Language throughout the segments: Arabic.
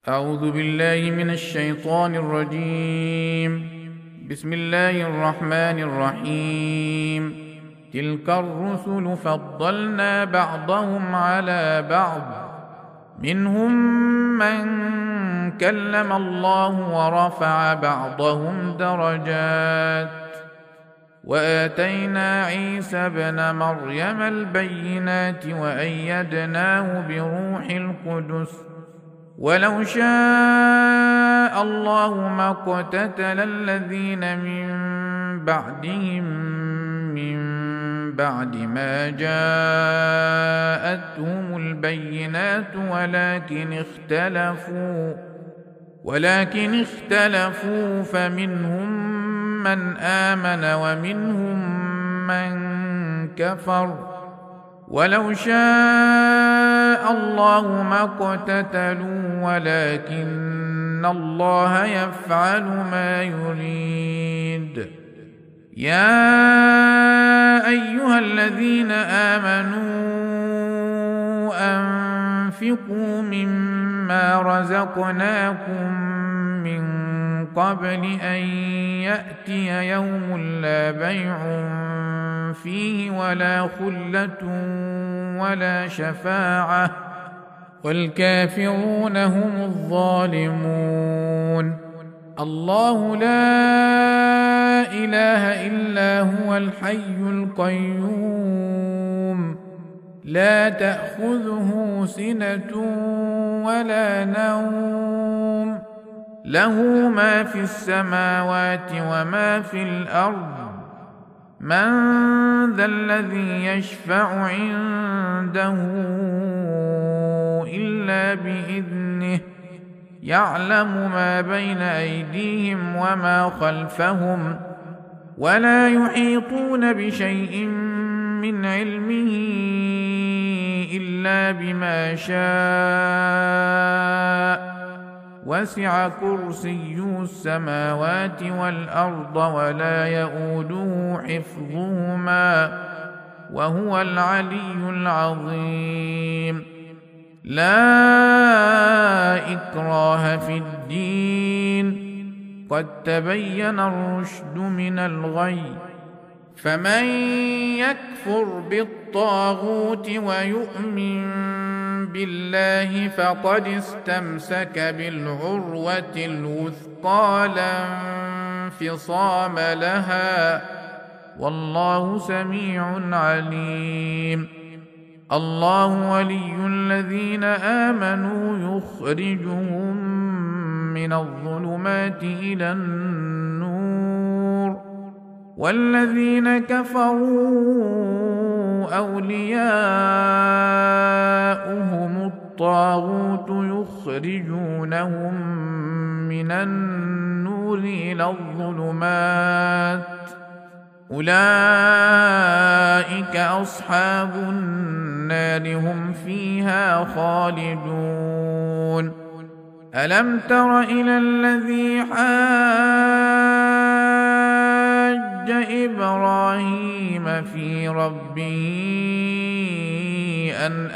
أعوذ بالله من الشيطان الرجيم. بسم الله الرحمن الرحيم. تلك الرسل فضلنا بعضهم على بعض، منهم من كلم الله ورفع بعضهم درجات، وآتينا عيسى ابن مريم البينات وأيدناه بروح القدس، ولو شاء الله ما اقتتل الذين من بعدهم من بعد ما جاءتهم البينات ولكن اختلفوا فمنهم من آمن ومنهم من كفر، ولو شاء الله ما اقتتلوا ولكن الله يفعل ما يريد. يا أيها الذين آمنوا أنفقوا مما رزقناكم من قبل أن يأتي يوم لا بيع فيه ولا خلة ولا شفاعة، والكافرون هم الظالمون. الله لا إله إلا هو الحي القيوم، لا تأخذه سنة ولا نوم، له ما في السماوات وما في الأرض. من ذا الذي يشفع عنده إلا بإذنه، يعلم ما بين أيديهم وما خلفهم، ولا يحيطون بشيء من علمه إلا بما شاء، وسع كرسيه السماوات والأرض ولا يئوده حفظهما وهو العلي العظيم. لا إكراه في الدين، قد تبين الرشد من الغي، فمن يكفر بالطاغوت ويؤمن بالله فقد استمسك بالعروة الوثقى لا انفصام لها، والله سميع عليم. الله ولي الذين آمنوا يخرجهم من الظلمات إلى النور، والذين كفروا أولياؤهم الطاغوت يخرجونهم من النور إلى الظلمات، أولئك أصحاب النار هم فيها خالدون. ألم تر إلى الذي حاج إبراهيم في ربه أن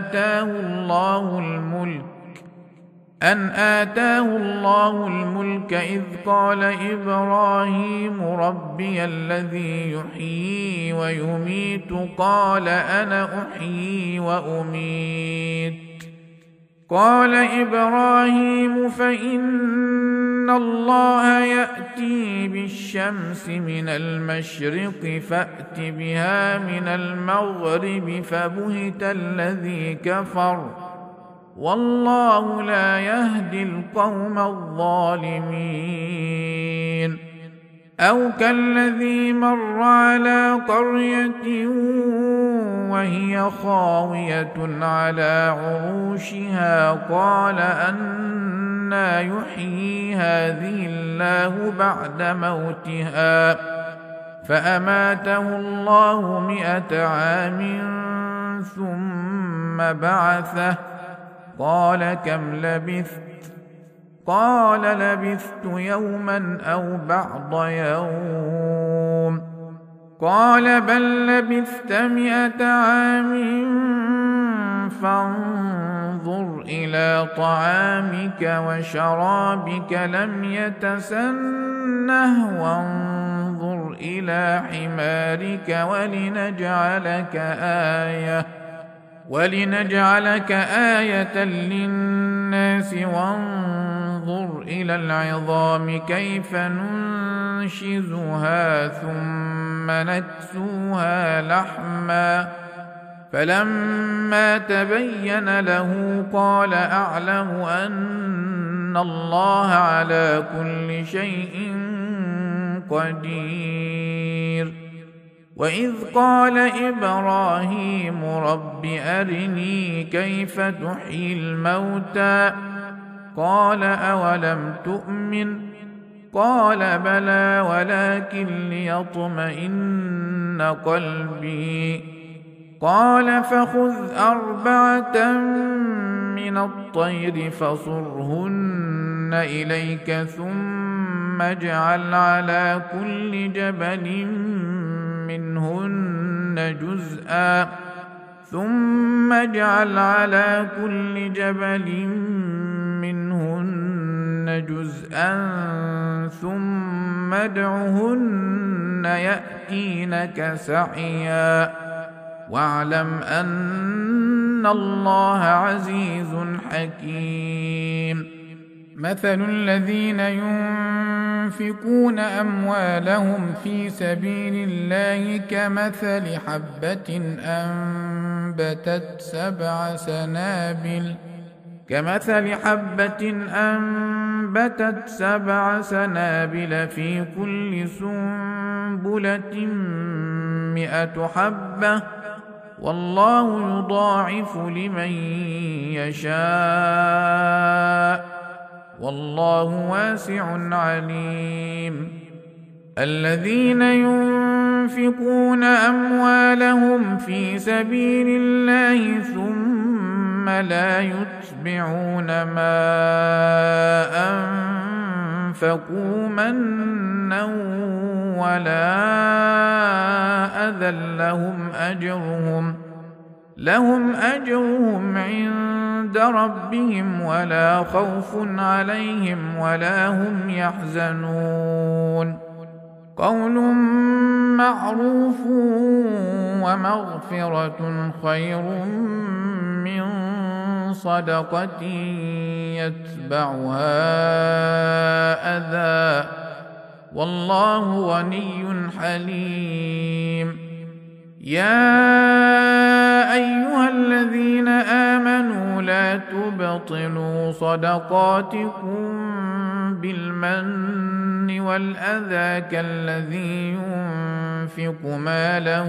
آتاه الله الملك إذ قال إبراهيم ربي الذي يحيي ويميت قال أنا أحيي وأميت. قال إبراهيم فإن الله يأتي بالشمس من المشرق فأت بها من المغرب فبهت الذي كفر، والله لا يهدي القوم الظالمين. أو كالذي مر على قرية وهي خاوية على عروشها قال أنى يحيي هذه الله بعد موتها، فأماته الله 100 عام ثم بعثه، قال كم لبثت؟ قال لبثت يوما أو بعض يوم. قال بل لبثت 100 عام فانظر إلى طعامك وشرابك لم يتسنه وانظر إلى حمارك ولنجعلك آية للناس وانظر إلى العظام كيف ننشزها ثم نكسوها لحما فلما تبين له قال أعلم أن الله على كل شيء قدير. وإذ قال إبراهيم رب أرني كيف تحيي الموتى قال أولم تؤمن قال بلى ولكن ليطمئن قلبي قال فخذ 4 من الطير فصرهن إليك ثم اجعل على كل جبل منهن جزءا ثم ادعهن يأتينك سعيا واعلم أن الله عزيز حكيم. مثل الذين ينفقون أموالهم في سبيل الله كمثل حبة أنبتت 7 سنابل في كل سنبلة 100 حبة والله يضاعف لمن يشاء والله واسع عليم. الذين ينفقون أموالهم في سبيل الله ثم لا يتبعون ما أنفقوا منا ولا أذى لهم أجرهم عند ربهم ولا خوف عليهم ولا هم يحزنون. قول معروف ومغفرة خير من صدقة يتبعها أذى والله غني حليم. يا أيها الذين آمنوا لا تبطلوا صدقاتكم بالمن والأذى كالذي ينفق ماله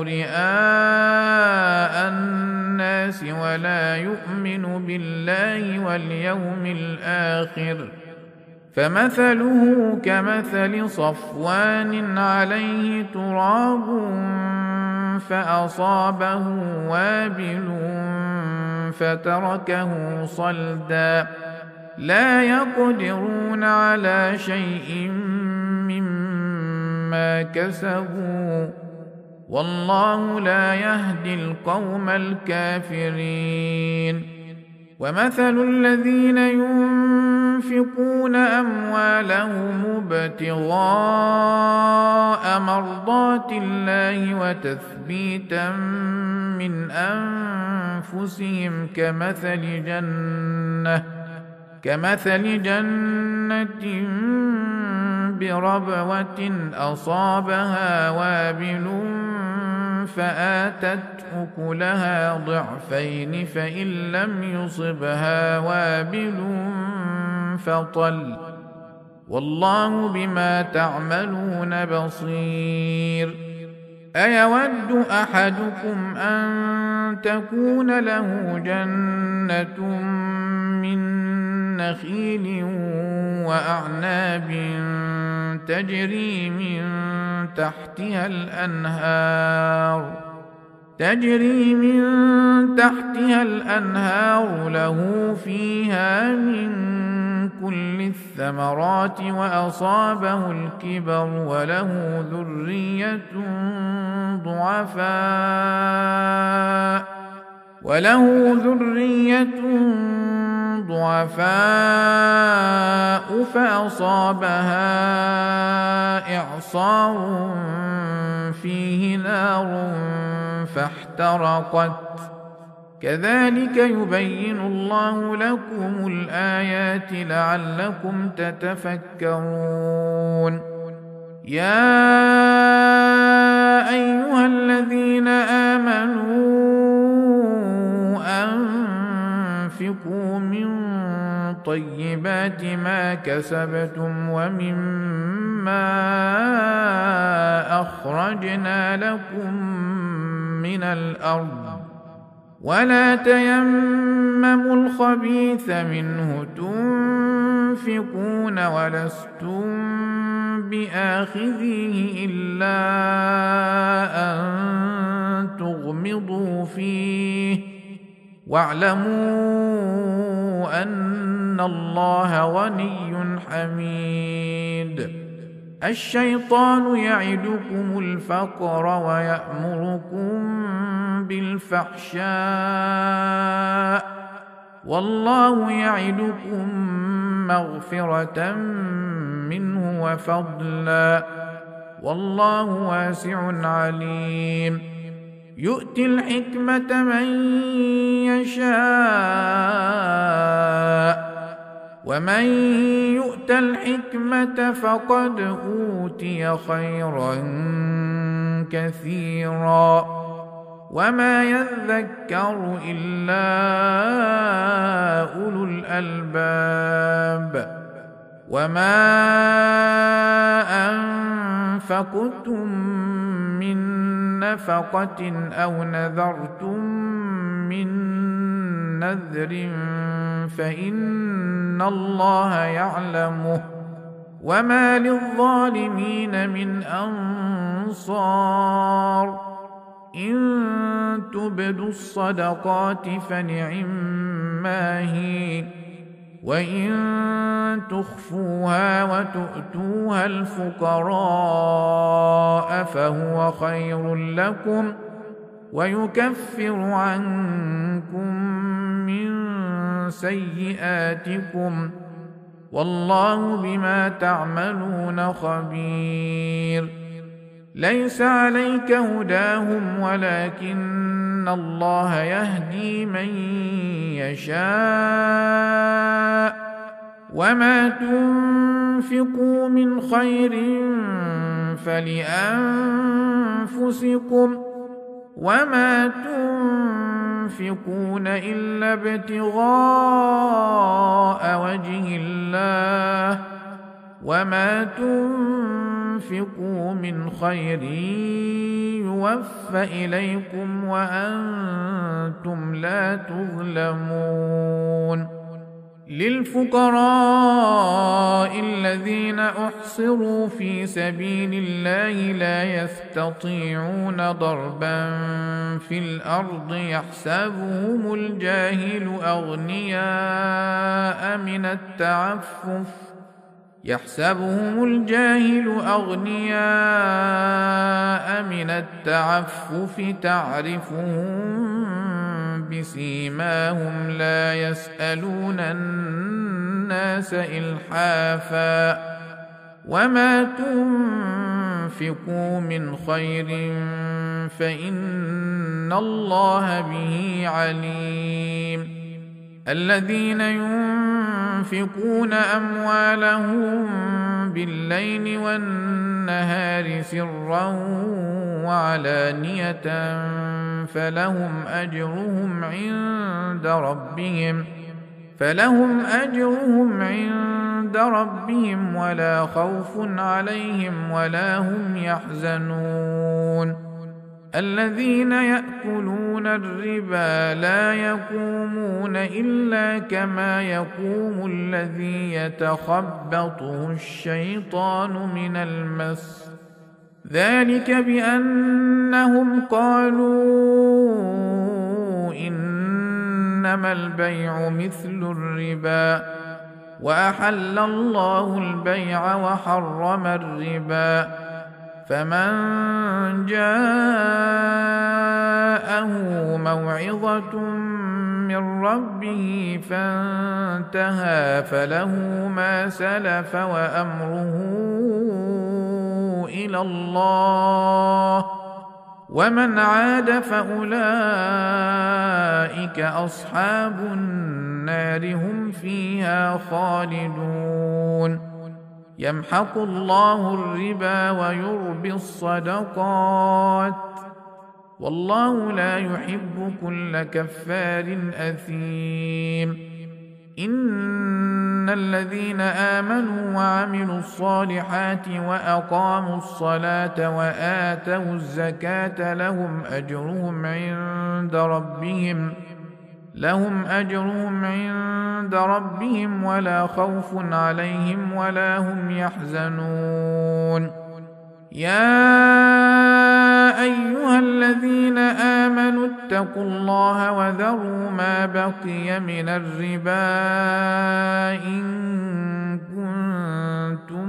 رئاء الناس ولا يؤمن بالله واليوم الآخر فمثله كمثل صفوان عليه تراب فأصابه وابل فتركه صلدا لا يقدرون على شيء مما كسبوا والله لا يهدي القوم الكافرين. ومثل الذين ينفقون أموالهم ابتغاء مرضات الله وتثبيتا من أنفسهم كمثل جنة بربوة أصابها وابل فآتت أكلها ضعفين فإن لم يصبها وابل فطل والله بما تعملون بصير. أيود أحدكم أن تكون له جنة من نخيل وأعناب تجري من تحتها الأنهار له فيها من كل الثمرات وأصابه الكبر وله ذرية وله ذرية ضعفاء فأصابها إعصار فيه نار فاحترقت كذلك يبين الله لكم الآيات لعلكم تتفكرون يا أيها الذين آمنوا أنفقوا من طيبات ما كسبتم ومما أخرجنا لكم من الأرض ولا تيمموا الخبيث منه تنفقون ولستم بآخذيه إلا أن تغمضوا فيه واعلموا أن الله غني حميد الشيطان يعدكم الفقر ويأمركم بالفحشاء والله يعدكم مغفرة منه وفضلا والله واسع عليم يؤتي الحكمة من يشاء ومن يؤت الحكمة فقد أوتي خيرا كثيرا وما يذكر إلا أولو الألباب وما أنفقتم من نفقة أو نذرتم من نذر فإن الله يعلمه وما للظالمين من أنصار إن تبدوا الصدقات فنعما هي وإن تخفوها وتؤتوها الفقراء فهو خير لكم ويكفر عنكم من سيئاتكم والله بما تعملون خبير ليس عليك هداهم ولكن الله يهدي من يشاء وما تنفقوا من خير فلأنفسكم وما تنفقون إلا ابتغاء وجه الله وما تنفقوا من خير يوفى إليكم وأنتم لا تظلمون للفقراء الذين أحصروا في سبيل الله لا يستطيعون ضربا في الأرض يحسبهم الجاهل أغنياء من التعفف تعرفهم بسيماهم لا يسألون الناس إلحافا وما تنفقوا من خير فإن الله به عليم الذين ينفقون أموالهم بالليل والنهار سرا وعلانية فلهم أجرهم عند ربهم ولا خوف عليهم ولا هم يحزنون الذين يأكلون الربا لا يقومون إلا كما يقوم الذي يتخبطه الشيطان من المس ذلك بأنهم قالوا إنما البيع مثل الربا وأحل الله البيع وحرم الربا فمن جاءه موعظة من ربه فانتهى فله ما سلف وأمره إلى الله، ومن عاد فأولئك أصحاب النار هم فيها خالدون. يمحق الله الربا ويربي الصدقات، والله لا يحب كل كفار أثيم. إن الذين آمنوا وعملوا الصالحات وأقاموا الصلاة وآتوا الزكاة لهم أجرهم عند ربهم ولا خوف عليهم ولا هم يحزنون. يا أيها الذين آمنوا اتقوا الله وذروا ما بقي من الربا إن كنتم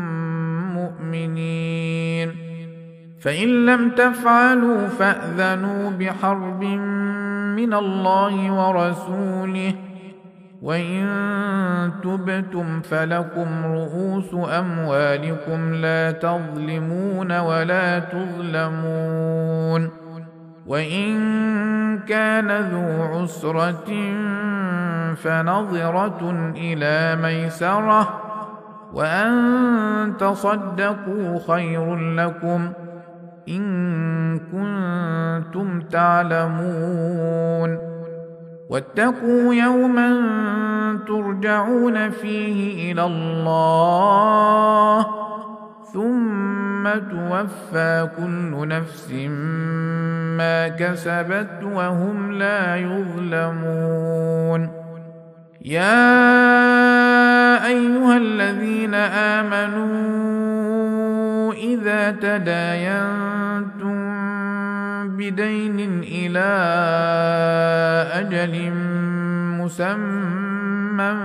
مؤمنين، فإن لم تفعلوا فأذنوا بحرب من الله ورسوله، وإن تبتم فلكم رؤوس أموالكم لا تظلمون ولا تظلمون. وإن كان ذو عسرة فنظرة إلى ميسرة، وأن تصدقوا خير لكم إن كنتم تعلمون. واتقوا يوما ترجعون فيه إلى الله ثم توفى كل نفس ما كسبت وهم لا يظلمون. يا أيها الذين آمنوا إذا تداينتم بدين إلى أجل مسمى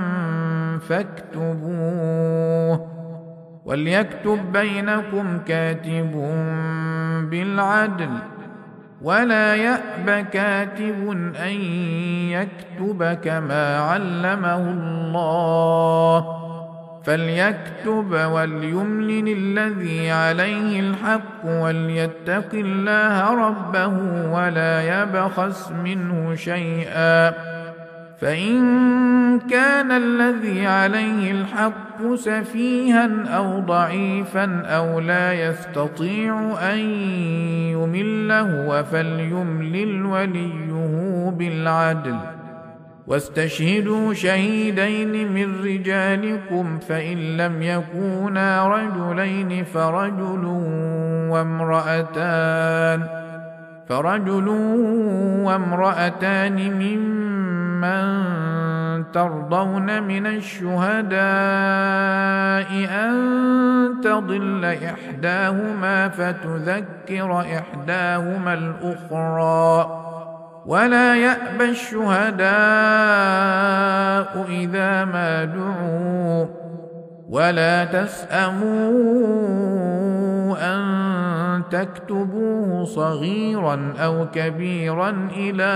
فاكتبوه، وليكتب بينكم كاتب بالعدل، ولا يأب كاتب أن يكتب كما علمه الله، فليكتب وليملل الذي عليه الحق وليتق الله ربه ولا يبخس منه شيئا، فإن كان الذي عليه الحق سفيها أو ضعيفا أو لا يستطيع أن يمل هو فليملل وليه بالعدل، واستشهدوا شهيدين من رجالكم، فإن لم يكونا رجلين فرجل وامرأتان ممن ترضون من الشهداء أن تضل إحداهما فتذكر إحداهما الأخرى، ولا يأبى الشهداء إذا ما دعوا، ولا تسأموا أن تكتبوه صغيرا أو كبيرا إلى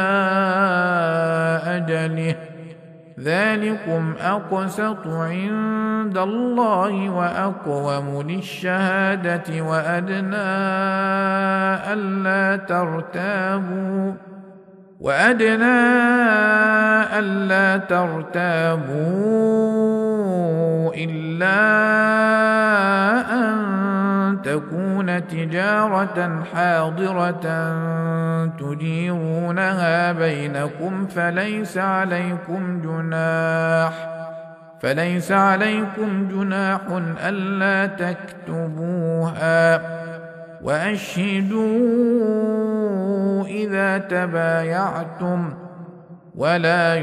أجله، ذلكم أقسط عند الله وأقوم للشهادة وأدنى ألا ترتابوا إلا أن تكون تجارة حاضرة تديرونها بينكم فليس عليكم جناح ألا تكتبوها، وأشهدوا إذا تبايعتم، ولا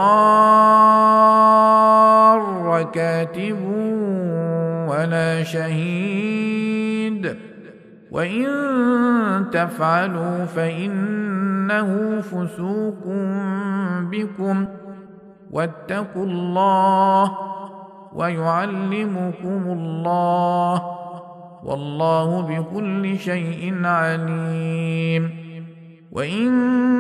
يضار كاتب ولا شهيد، وإن تفعلوا فإنه فسوق بكم، واتقوا الله ويعلمكم الله، والله بكل شيء عليم. وإن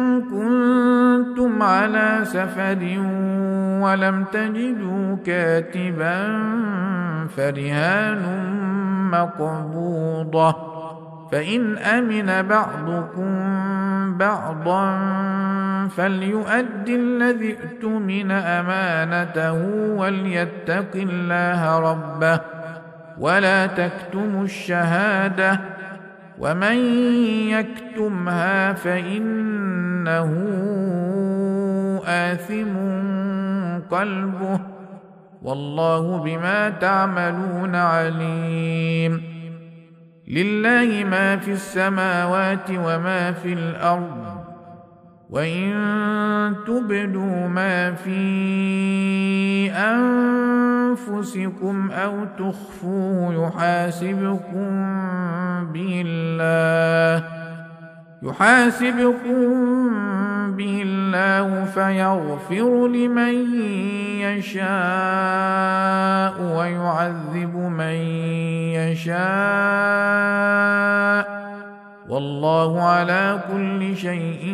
كنتم على سفر ولم تجدوا كاتبا فرهان مقبوضة، فإن أمن بعضكم بعضا فليؤد الذي اؤتمن أمانته وليتق الله ربه ولا تكتموا الشهادة، ومن يكتمها فإنه آثم قلبه، والله بما تعملون عليم. لله ما في السماوات وما في الأرض، وإن تبدوا ما في أنفسكم أو تخفوه يحاسبكم به الله فيغفر لمن يشاء ويعذب من يشاء، والله على كل شيء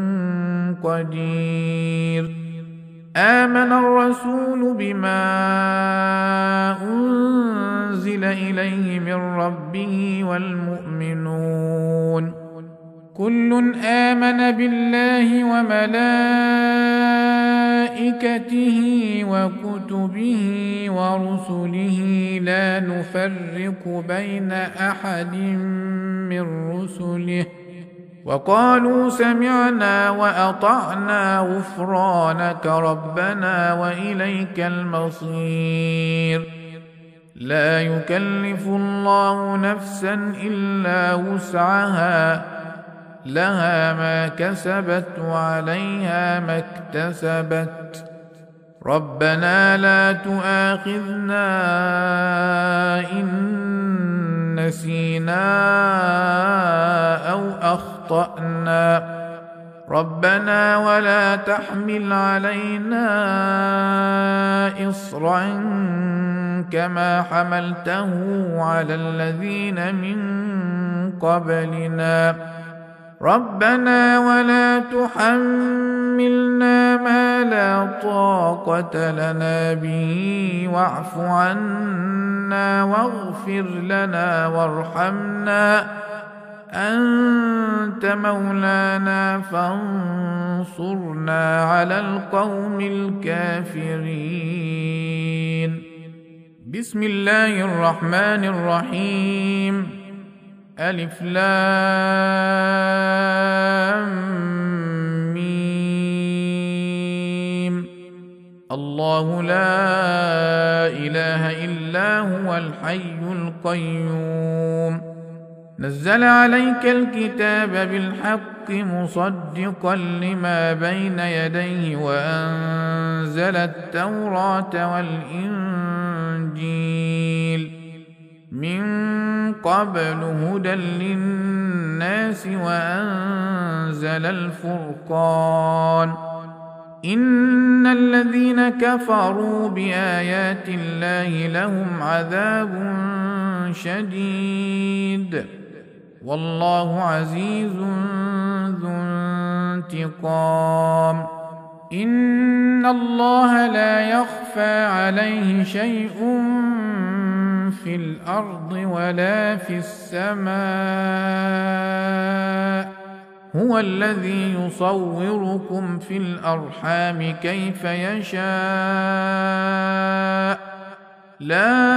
قدير. آمن الرسول بما أنزل إليه من ربه والمؤمنون كل آمن بالله وملائكته وكتبه ورسله لا نفرق بين أحد من رسله، وقالوا سمعنا وأطعنا غفرانك ربنا وإليك المصير. لا يكلف الله نفسا إلا وسعها، لها ما كسبت وعليها ما اكتسبت. ربنا لا تؤاخذنا إن نسينا أو أخطأنا، ربنا ولا تحمل علينا إصرا كما حملته على الذين من قبلنا، ربنا ولا تحملنا ما لا طاقة لنا به واعف عنا واغفر لنا وارحمنا أنت مولانا فانصرنا على القوم الكافرين. بسم الله الرحمن الرحيم. ألف لام ميم. الله لا إله إلا هو الحي القيوم. نزل عليك الكتاب بالحق مصدقا لما بين يديه وأنزل التوراة والإنجيل من قبل هدى للناس وأنزل الفرقان. إن الذين كفروا بآيات الله لهم عذاب شديد والله عزيز ذو انتقام. إن الله لا يخفى عليه شيء في الأرض ولا في السماء، هو الذي يصوركم في الأرحام كيف يشاء، لا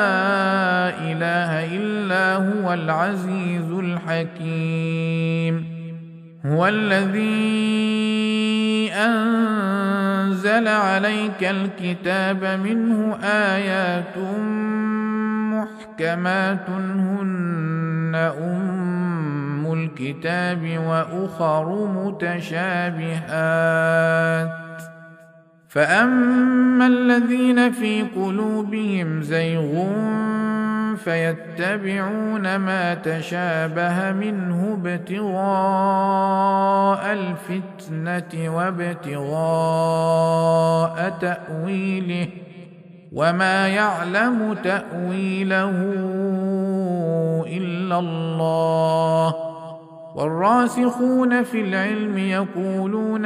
إله إلا هو العزيز الحكيم. هو الذي أنزل عليك الكتاب منه آيات محكمات هن أم الكتاب وأخر متشابهات، فأما الذين في قلوبهم زيغ فيتبعون ما تشابه منه ابتغاء الفتنة وابتغاء تأويله وما يعلم تأويله إلا الله والراسخون في العلم يقولون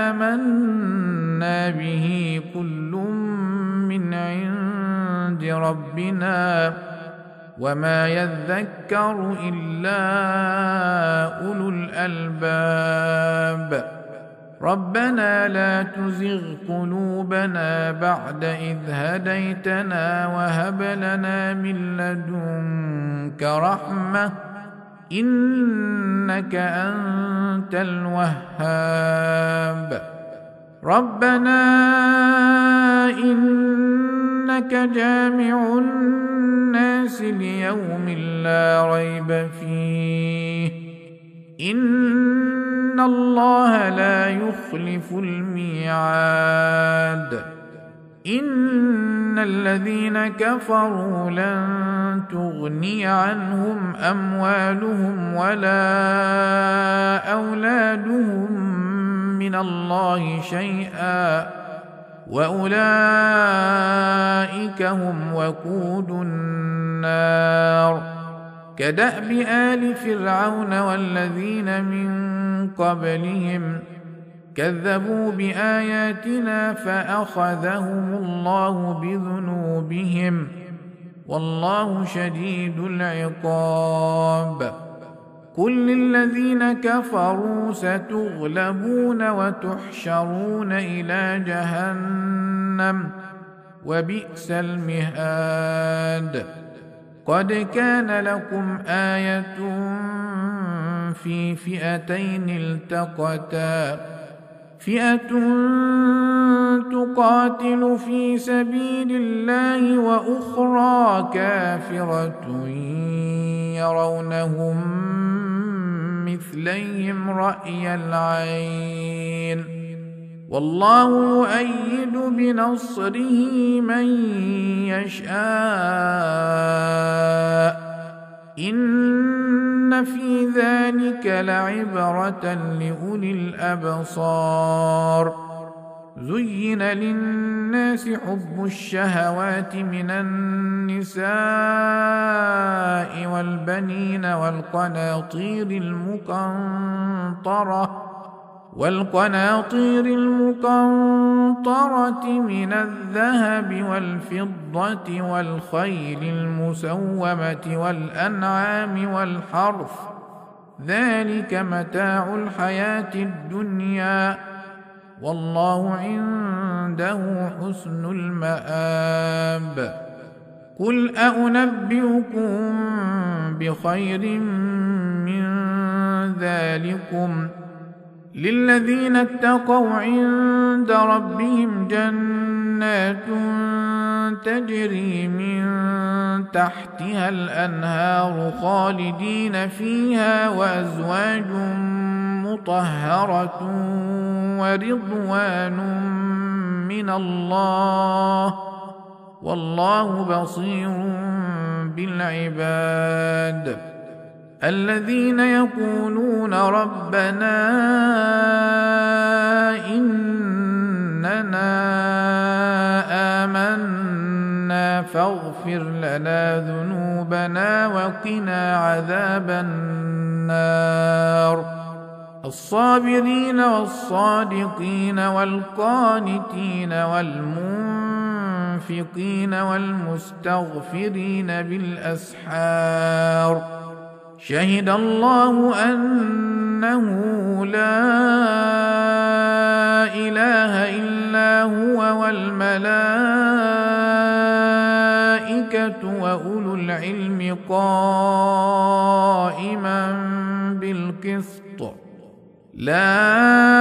آمنا به كل من عند ربنا وما يذكر إلا أولو الألباب ربنا لا تزغ قلوبنا بعد إذ هديتنا وهب لنا من لدنك رحمة إنك أنت الوهاب ربنا إنك جامع الناس ليوم لا ريب فيه إن الله لا يخلف الميعاد إن الذين كفروا لن تغني عنهم أموالهم ولا أولادهم من الله شيئا وأولئك هم وقود النار كدأب آل فرعون والذين من قبلهم كذبوا بآياتنا فأخذهم الله بذنوبهم والله شديد العقاب قل للذين كفروا ستغلبون وتحشرون إلى جهنم وبئس المهاد قد كان لكم آية في فئتين التقتا فئة تقاتل في سبيل الله وأخرى كافرة يرونهم مثليهم رأي العين والله يؤيد بنصره من يشاء إن في ذلك لعبرة لأولي الأبصار زين للناس حب الشهوات من النساء والبنين والقناطير المقنطرة من الذهب والفضة والخيل المسومة والأنعام والحرث ذلك متاع الحياة الدنيا والله عنده حسن المآب قل أنبئكم بخير من ذلكم للذين اتقوا عند ربهم جنات تجري من تحتها الأنهار خالدين فيها وأزواج مطهرة ورضوان من الله والله بصير بالعباد الذين يقولون ربنا إننا آمنا فاغفر لنا ذنوبنا وقنا عذاب النار الصابرين والصادقين والقانتين والمنفقين والمستغفرين بالأسحار شهد الله أنه لا إله إلا هو والملائكة وأولو العلم قائما بالقسط لا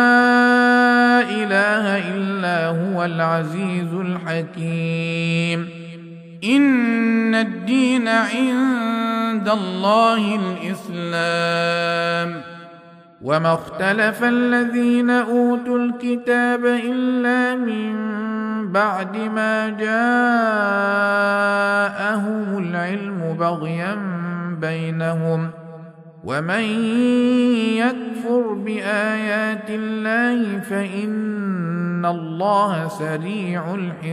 إله إلا هو العزيز الحكيم إن الدين عند الله الإسلام وما اختلف الذين أوتوا الكتاب إلا من بعد ما جاءهم العلم بغيا بينهم ومن يكفر بآيات الله فإن الله سريع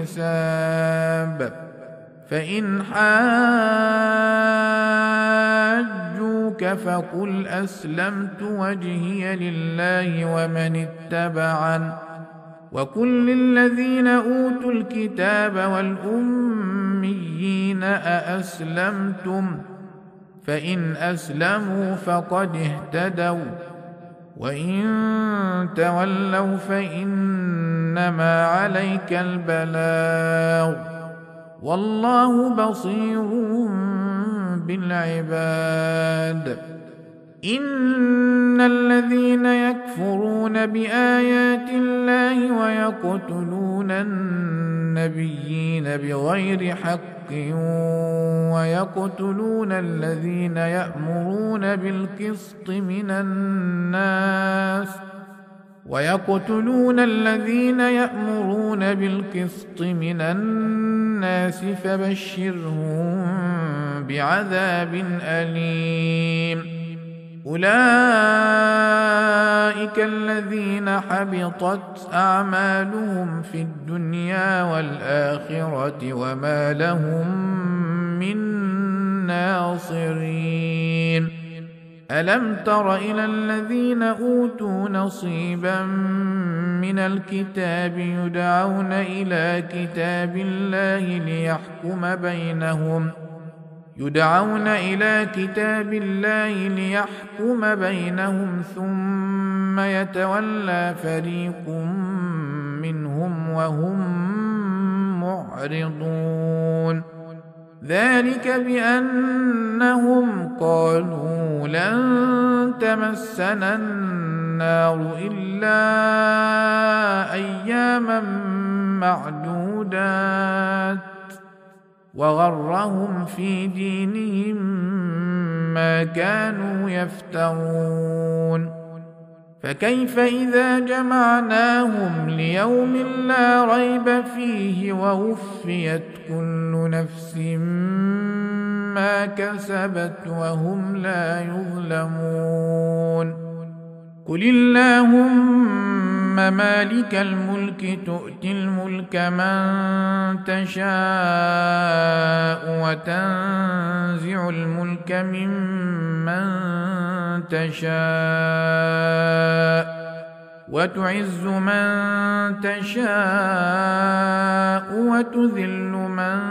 الحساب فإن حاجوك فقل أسلمت وجهي لله ومن اتبعن وقل للذين أوتوا الكتاب والأميين أأسلمتم فإن أسلموا فقد اهتدوا وإن تولوا فإنما عليك البلاغ والله بصير بالعباد. إن الذين يكفرون بآيات الله ويقتلون النبيين بغير حق ويقتلون الذين يأمرون بالقسط من الناس فبشرهم بعذاب أليم. أولئك الذين حبطت أعمالهم في الدنيا والآخرة وما لهم من ناصرين. ألم تر إلى الذين أوتوا نصيبا من الكتاب يدعون إلى كتاب الله ليحكم بينهم ثم يتولى فريق منهم وهم معرضون. ذلك بأنهم قالوا لن تمسنا النار إلا أياما معدودات وغرهم في دينهم ما كانوا يفترون. فكيف إذا جمعناهم ليوم لا ريب فيه ووفيت كل نفس ما كسبت وهم لا يظلمون. قل اللهم مالك الملك تؤتي الملك من تشاء وتنزع الملك ممن تشاء وتعز من تشاء وتذل من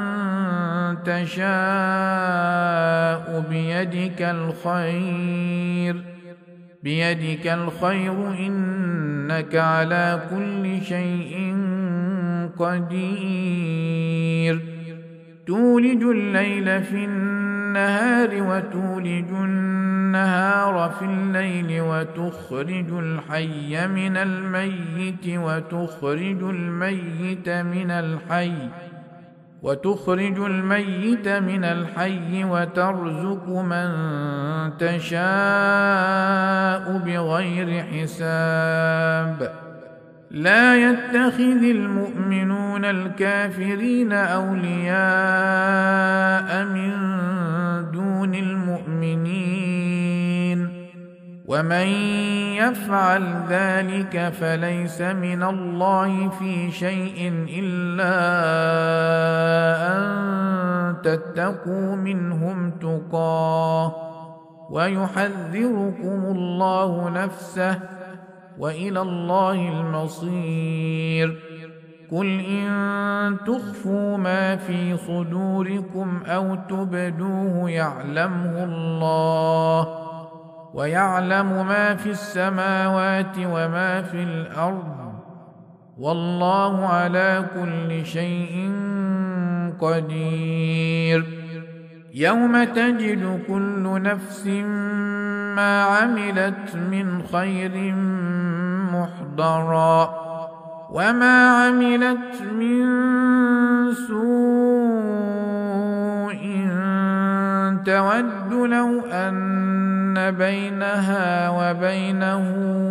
تشاء بيدك الخير إنك على كل شيء قدير. تولج الليل في النهار وتولج النهار في الليل وتخرج الميت من الحي وترزق من تشاء بغير حساب. لا يتخذ المؤمنون الكافرين أولياء من دون المؤمنين ومن يفعل ذلك فليس من الله في شيء إلا أن تتقوا منهم تقاه ويحذركم الله نفسه وإلى الله المصير. قل إن تخفوا ما في صدوركم أو تبدوه يعلمه الله ويعلم ما في السماوات وما في الأرض والله على كل شيء قدير. يوم تجد كل نفس ما عملت من خير محضرا وما عملت من سوء تود لو أن بينها وبينه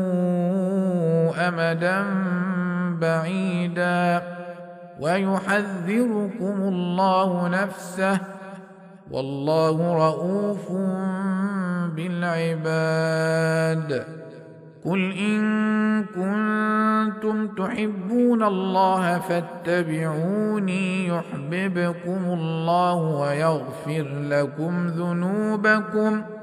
أمدا بعيدا ويحذركم الله نفسه والله رؤوف بالعباد. قل إن كنتم تحبون الله فاتبعوني يحببكم الله ويغفر لكم ذنوبكم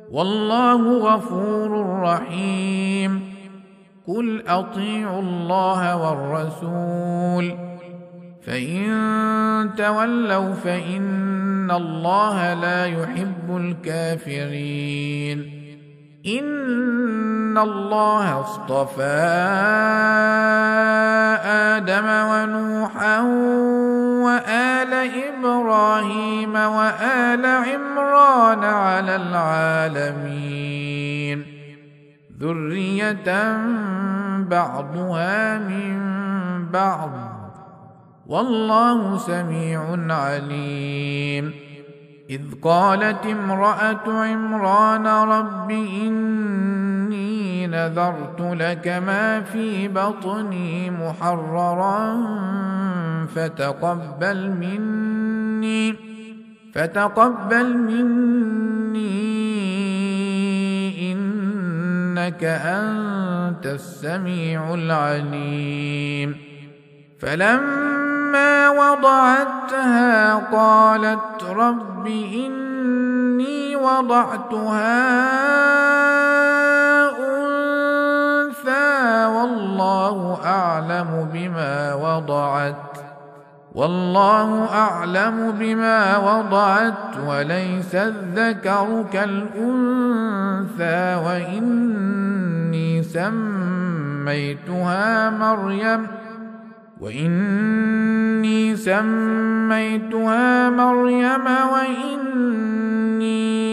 والله غفور رحيم. قل أطيعوا الله والرسول فإن تولوا فإن الله لا يحب الكافرين. إن الله اصطفى آدم ونوحا وآل إبراهيم وآل عمران على العالمين ذرية بعضها من بعض والله سميع عليم. إذ قالت امرأة عمران رب إني نذرت لك ما في بطني محررا فتقبل مني إنك أنت السميع العليم. فلما وضعتها قالت رب إني وضعتها أنثى والله أعلم بما وضعت وليس الذكر كالأنثى وإني سميتها مريم وإني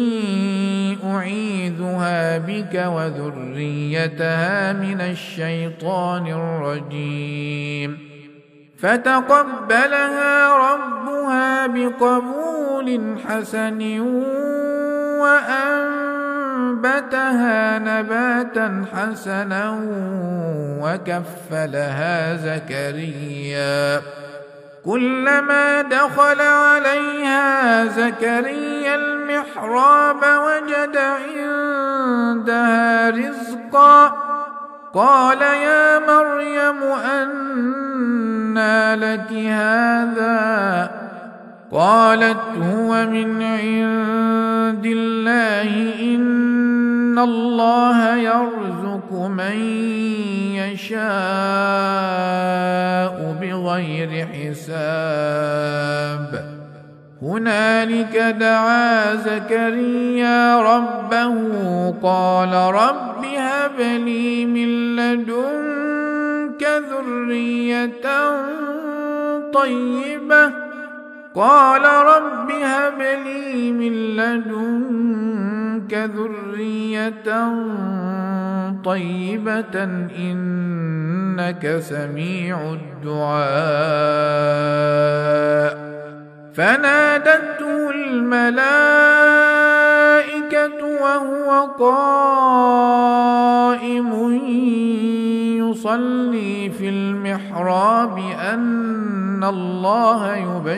أعيذها بك وذريتها من الشيطان الرجيم. فتقبلها ربها بقبول حسن وأنبتها نباتا حسنا وكفلها زكريا. كلما دخل عليها زكريا المحراب وجد عندها رزقا قال يا مريم أنى لك هذا؟ قالت هو من عند الله إن الله يرزق من يشاء بغير حساب. هنالك دعا زكريا ربه قال رب هب لي من لدنك ذرية طيبة إنك سميع الدعاء. فنادته الملائكة وهو قائم يصلي في المحراب أن الله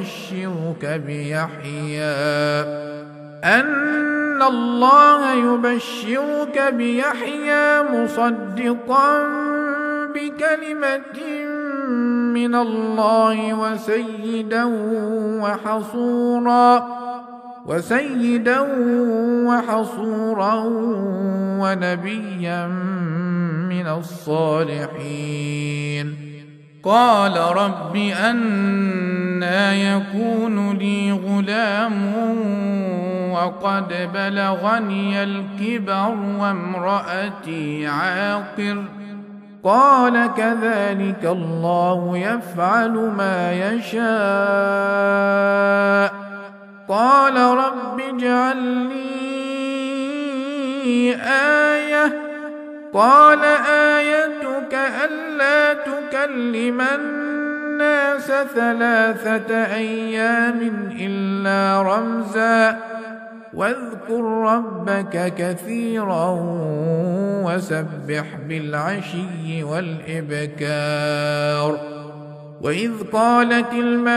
يبشرك بيحيى مصدقا بكلمة من الله وسيدا وحصورا ونبيا من الصالحين. قال رب أنى يكون لي غلام وقد بلغني الكبر وامرأتي عاقر. قال كذلك الله يفعل ما يشاء. قال رب اجعل لي آية. قال آيتك ألا تكلم الناس 3 أيام إلا رمزا واذكر ربك كثيرا وسبح بالعشي والإبكار. وإذ قالت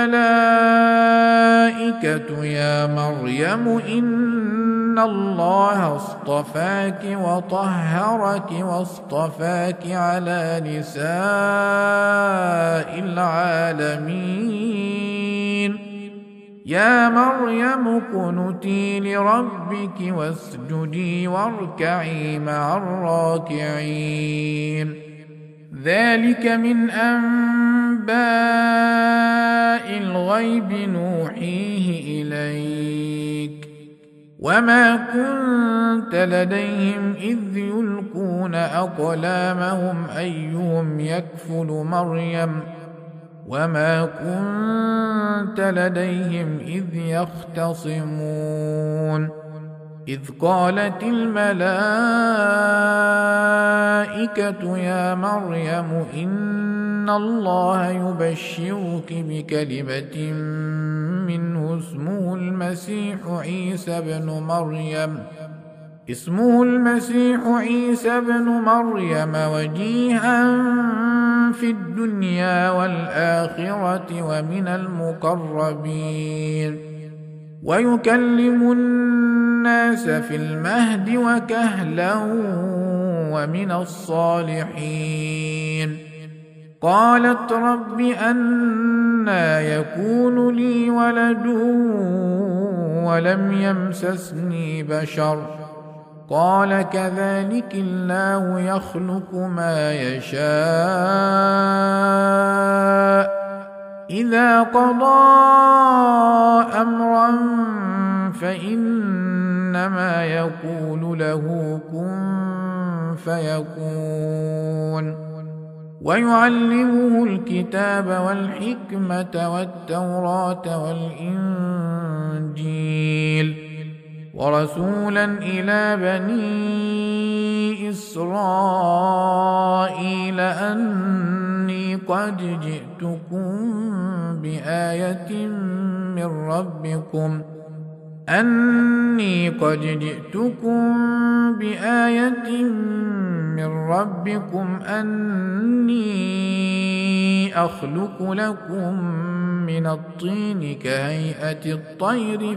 الملائكة يا مريم إن الله اصطفاك وطهرك واصطفاك على نساء العالمين. يا مريم اقنتي لربك واسجدي واركعي مع الراكعين ذلك من أنباء الغيب نوحيه إليك وما كنت لديهم إذ يلقون أقلامهم أيهم يكفل مريم وما كنت لديهم إذ يختصمون إذ قالت الملائكة يا مريم إن الله يبشرك بكلمة منه اسمه المسيح عيسى بن مريم وجيها في الدنيا والآخرة ومن المقربين ويكلم الناس في المهد وكهلا ومن الصالحين قالت رب أنى يكون لي ولد ولم يمسسني بشر قال كذلك الله يخلق ما يشاء إذا قضى أمرا فإنما يقول له كن فيكون ويعلمه الكتاب والحكمة والتوراة والإنجيل ورسولا إلى بني إسرائيل أني قد جئتكم بآية من ربكم أني أخلق لكم من الطين كهيئة الطير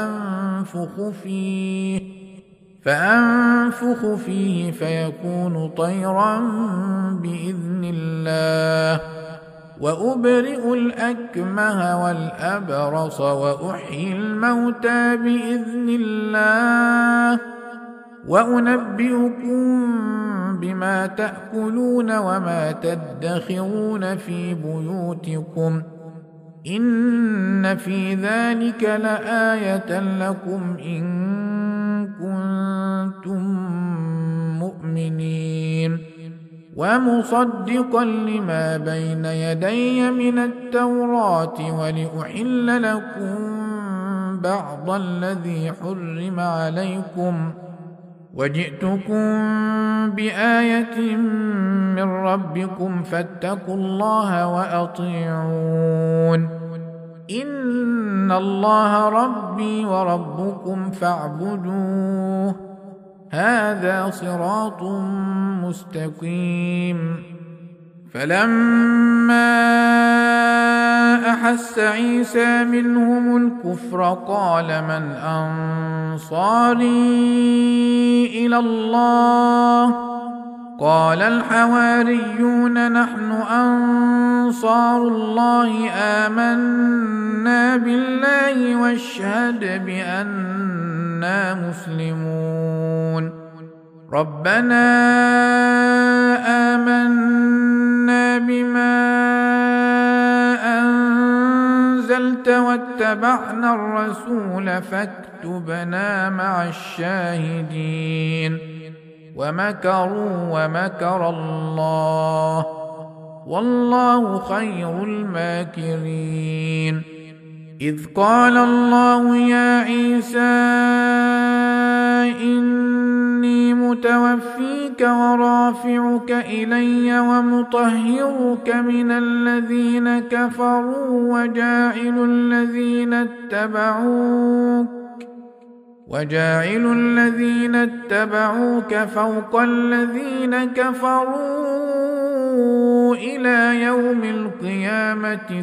فأنفخ فيه فيكون طيرا بإذن الله وأبرئ الأكمه والأبرص وأحيي الموتى بإذن الله وأنبئكم بما تأكلون وما تدخرون في بيوتكم إن في ذلك لآية لكم إن كنتم مؤمنين ومصدقا لما بين يدي من التوراة ولأحل لكم بعض الذي حرم عليكم وجئتكم بآية من ربكم فاتقوا الله وأطيعون إن الله ربي وربكم فاعبدوه هذا صراط مستقيم فلما أحس عيسى منهم الكفر قال من أنصاري إلى الله قال الحواريون نحن أنصار الله آمنا بالله واشهد بأننا مسلمون ربنا آمنا بما أنزلت واتبعنا الرسول فاكتبنا مع الشاهدين ومكروا ومكر الله والله خير الماكرين إذ قال الله يا عيسى إني متوفيك ورافعك إلي ومطهرك من الذين كفروا وجاعل الذين اتبعوك فوق الذين كفروا إلى يوم القيامة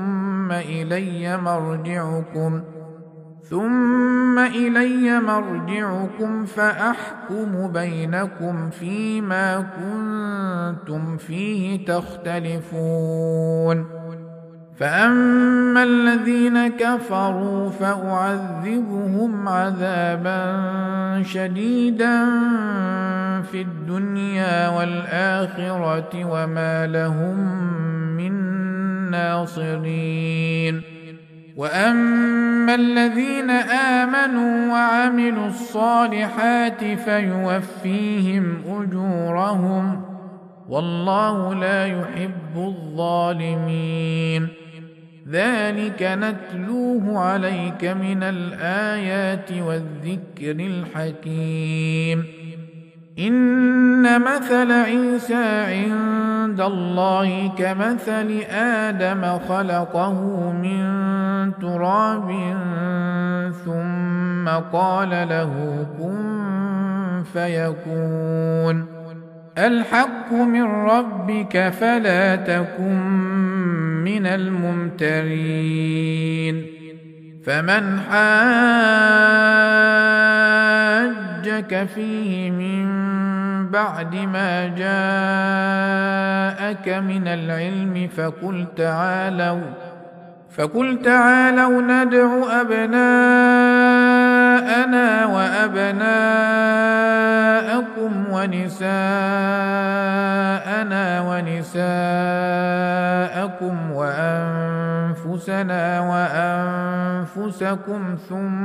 ثم إلي مرجعكم فأحكم بينكم فيما كنتم فيه تختلفون فأما الذين كفروا فأعذبهم عذابا شديدا في الدنيا والآخرة وما لهم من ناصرين. وأما الذين آمنوا وعملوا الصالحات فيوفيهم أجورهم والله لا يحب الظالمين. ذلك نتلوه عليك من الآيات والذكر الحكيم. إن مثل عيسى عند الله كمثل آدم خلقه من تراب ثم قال له كن فيكون. الحق من ربك فلا تكن من الممترين. فمن حاجك فيه من بعد ما جاءك من العلم فقل تعالوا ندع أبناءنا وأبناءكم ونساءنا ونساءكم وأنفسنا وأنفسكم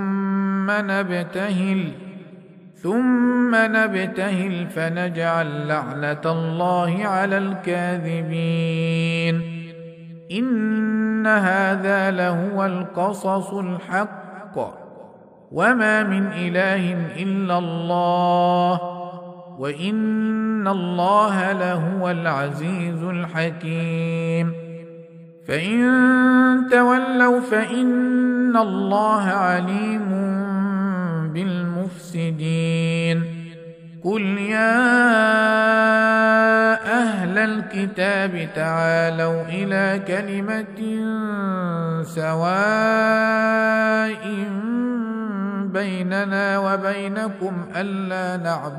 ثم نبتهل فنجعل لعنة الله على الكاذبين. إن هذا لهو القصص الحق وما من إله إلا الله وإن الله لهو العزيز الحكيم. فإن تولوا فإن الله عليم بالمفسدين. قل يا أهل الكتاب تعالوا إلى كلمة سواء بيننا وبينكم ألا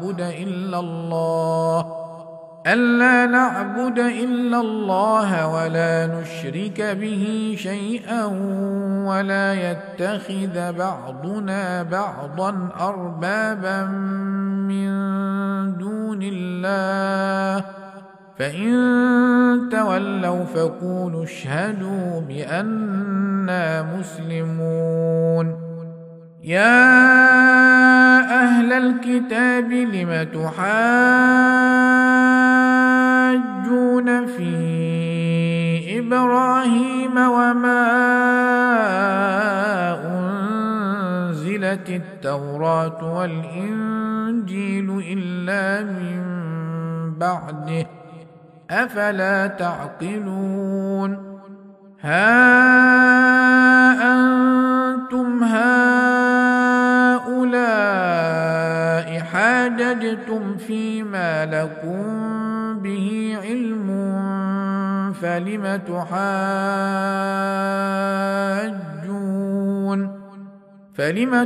نعبد إلا الله ولا نشرك به شيئا ولا يتخذ بعضنا بعضا أربابا من دون الله. فإن تولوا فقولوا اشهدوا بأننا مسلمون. يا أهل الكتاب لم تحاجون في إبراهيم وما أنزلت التوراة والإنجيل إلا من بعده أفلا تعقلون. ها أنتم هؤلاء حاججتم فيما لكم به علم فلم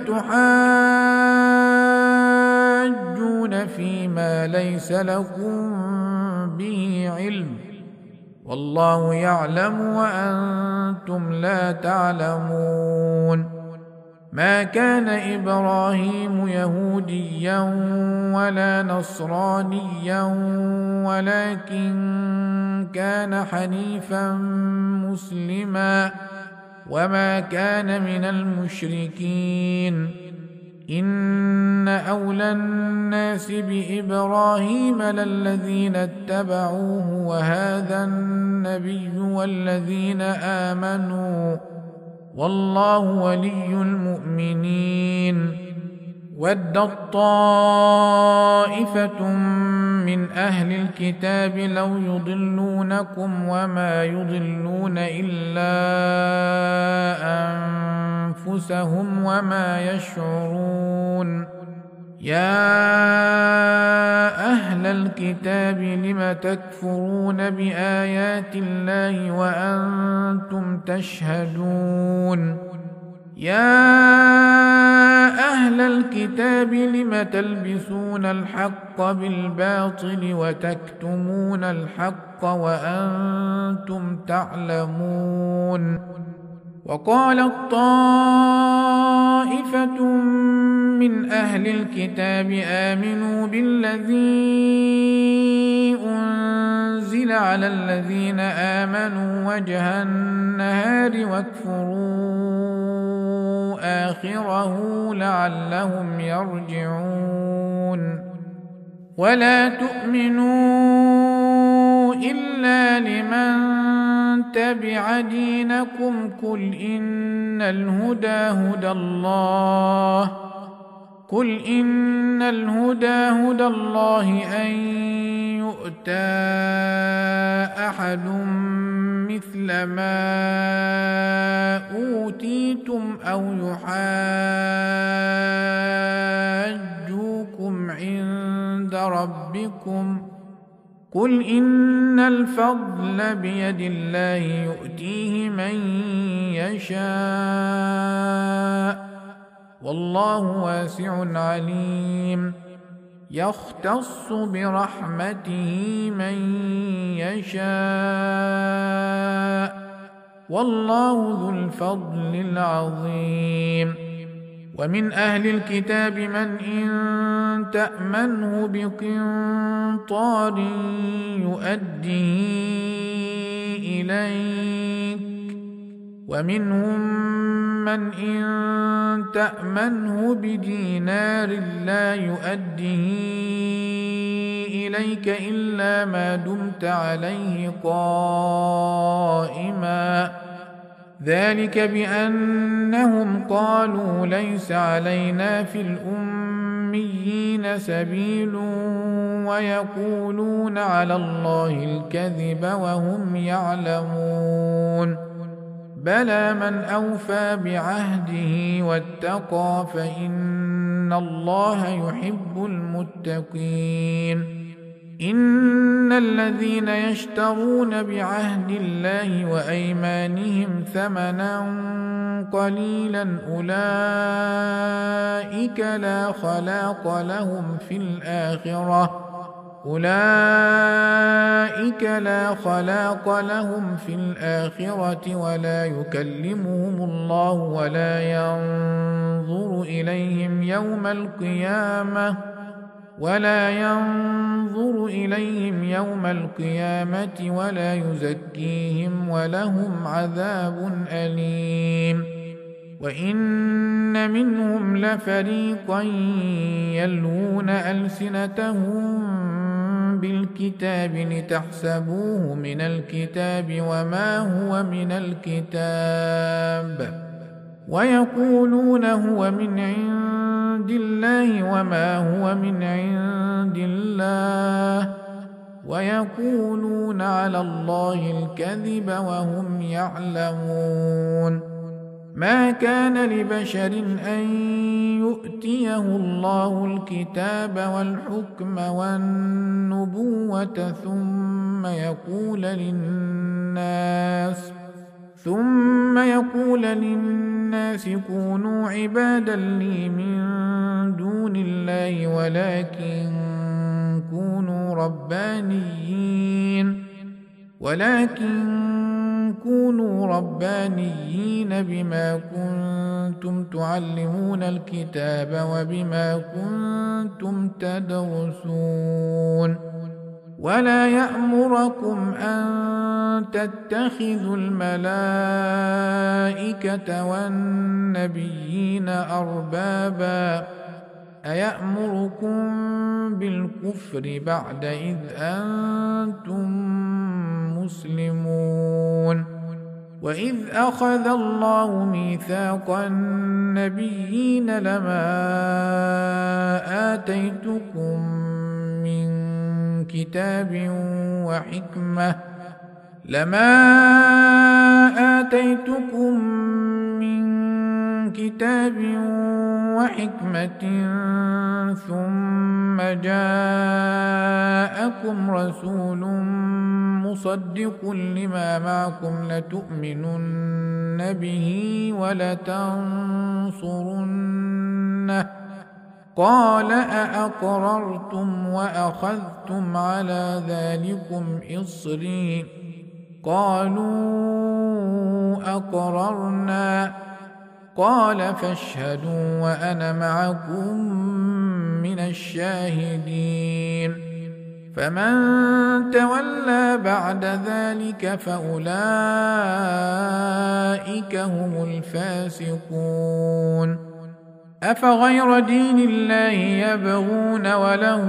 تحاجون فيما ليس لكم به علم والله يعلم وأنتم لا تعلمون. ما كان إبراهيم يهوديا ولا نصرانيا ولكن كان حنيفا مسلما وما كان من المشركين. إن أولى الناس بإبراهيم للذين اتبعوه وهذا النبي والذين آمنوا والله ولي المؤمنين. ودت طائفة من أهل الكتاب لو يضلونكم وما يضلون إلا أنفسهم وما يشعرون. يا أهل الكتاب لم تكفرون بآيات الله وأنتم تشهدون. يا أهل الكتاب لم تلبسون الحق بالباطل وتكتمون الحق وأنتم تعلمون وقالت طائفة من أهل الكتاب آمنوا بالذي أنزل على الذين آمنوا وجه النهار واكفروا آخره لعلهم يرجعون ولا تؤمنوا إلا لمن تبع دينكم قل إن الهدى هدى الله أن يؤتى أحد مثل ما أوتيتم أو يحاجوكم عند ربكم قل إن الفضل بيد الله يؤتيه من يشاء والله واسع عليم يختص برحمته من يشاء والله ذو الفضل العظيم ومن أهل الكتاب من إن تأمنه بقنطار يؤديه إليك ومنهم من إن تأمنه بدينار لا يؤديه إليك إلا ما دمت عليه قائما ذلك بأنهم قالوا ليس علينا في الأميين سبيل ويقولون على الله الكذب وهم يعلمون بلى من أوفى بعهده واتقى فإن الله يحب المتقين إن الذين يشترون بعهد الله وأيمانهم ثمنا قليلا أولئك لا خلاق لهم في الآخرة ولا يكلمهم الله ولا ينظر إليهم يوم القيامة ولا يزكيهم ولهم عذاب أليم وإن منهم لفريقا يلوون ألسنتهم بالكتاب لتحسبوه من الكتاب وما هو من الكتاب ويقولون هو من عند الله وما هو من عند الله ويقولون على الله الكذب وهم يعلمون ما كان لبشر أن يؤتيه الله الكتاب والحكم والنبوة ثم يقول للناس كونوا عبادا لي من دون الله ولكن كونوا ربانيين بما كنتم تعلمون الكتاب وبما كنتم تدرسون ولا يأمركم أن تتخذوا الملائكة والنبيين أربابا أيأمركم بالكفر بعد إذ أنتم مسلمون وإذ أخذ الله ميثاق النبيين لما آتيتكم من كتاب وحكمة ثم جاءكم رسول مصدق لما معكم لتؤمنن به قال أأقررتم وأخذتم على ذلكم إصري قالوا أقررنا قال فاشهدوا وأنا معكم من الشاهدين فمن تولى بعد ذلك فأولئك هم الفاسقون أفغير دين الله يبغون وله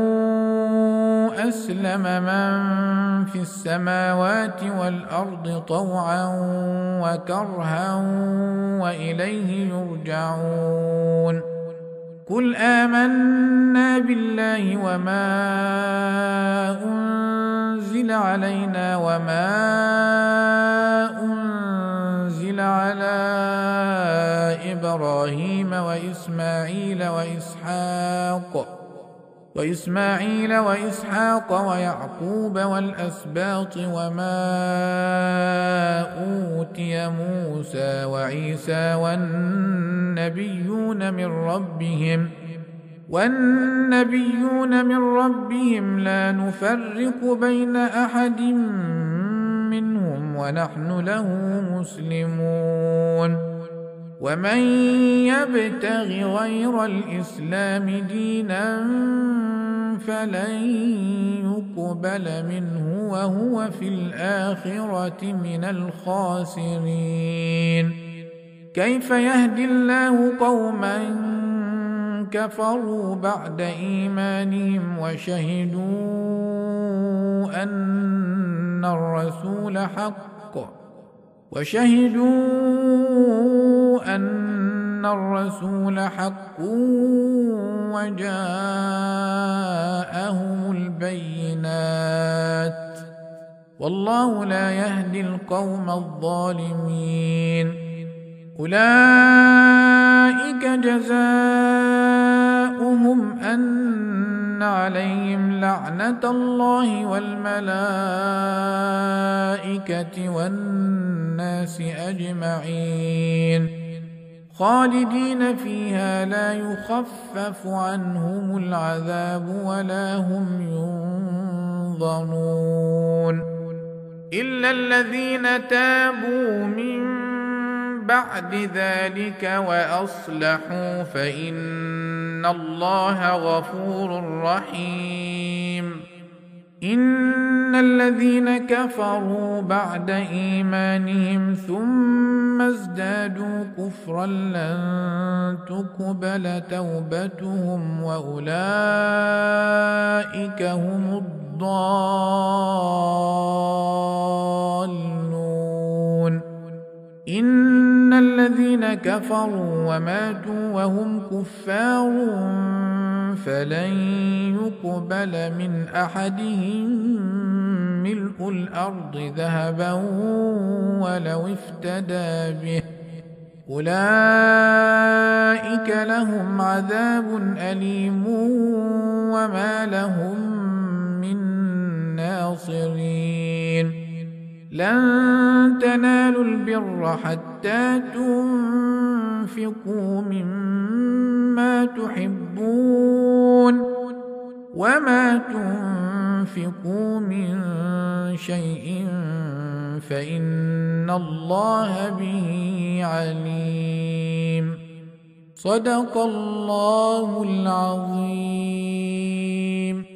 أسلم من في السماوات والأرض طوعا وكرها وإليه يرجعون قل آمنا بالله وما أنزل علينا وما أنزل على إبراهيم وإسماعيل وإسحاق ويعقوب والأسباط وما أوتي موسى وعيسى والنبيون من ربهم لا نفرق بين أحد منهم ونحن له مسلمون ومن يبتغ غير الإسلام دينا فلن يقبل منه وهو في الآخرة من الخاسرين كيف يهدي الله قوما كفروا بعد إيمانهم وشهدوا أن الرسول حق وجاءهم البينات والله لا يهدي القوم الظالمين أولئك جزاؤهم أن عليهم لعنة الله والملائكة والناس أجمعين خالدين فيها لا يخفف عنهم العذاب ولا هم ينظرون إلا الذين تابوا من بعد ذلك وأصلحوا فإن الله غفور رحيم إن الذين كفروا بعد إيمانهم ثم ازدادوا كفرا لن تقبل توبتهم وأولئك هم الضالون إن الذين كفروا وماتوا وهم كفار فلن يقبل من أحدهم ملء الأرض ذهبا ولو افتدى به أولئك لهم عذاب أليم وما لهم من ناصرين لن تنالوا البر حتى تنفقوا مما تحبون وما تنفقوا من شيء فإن الله به عليم صدق الله العظيم.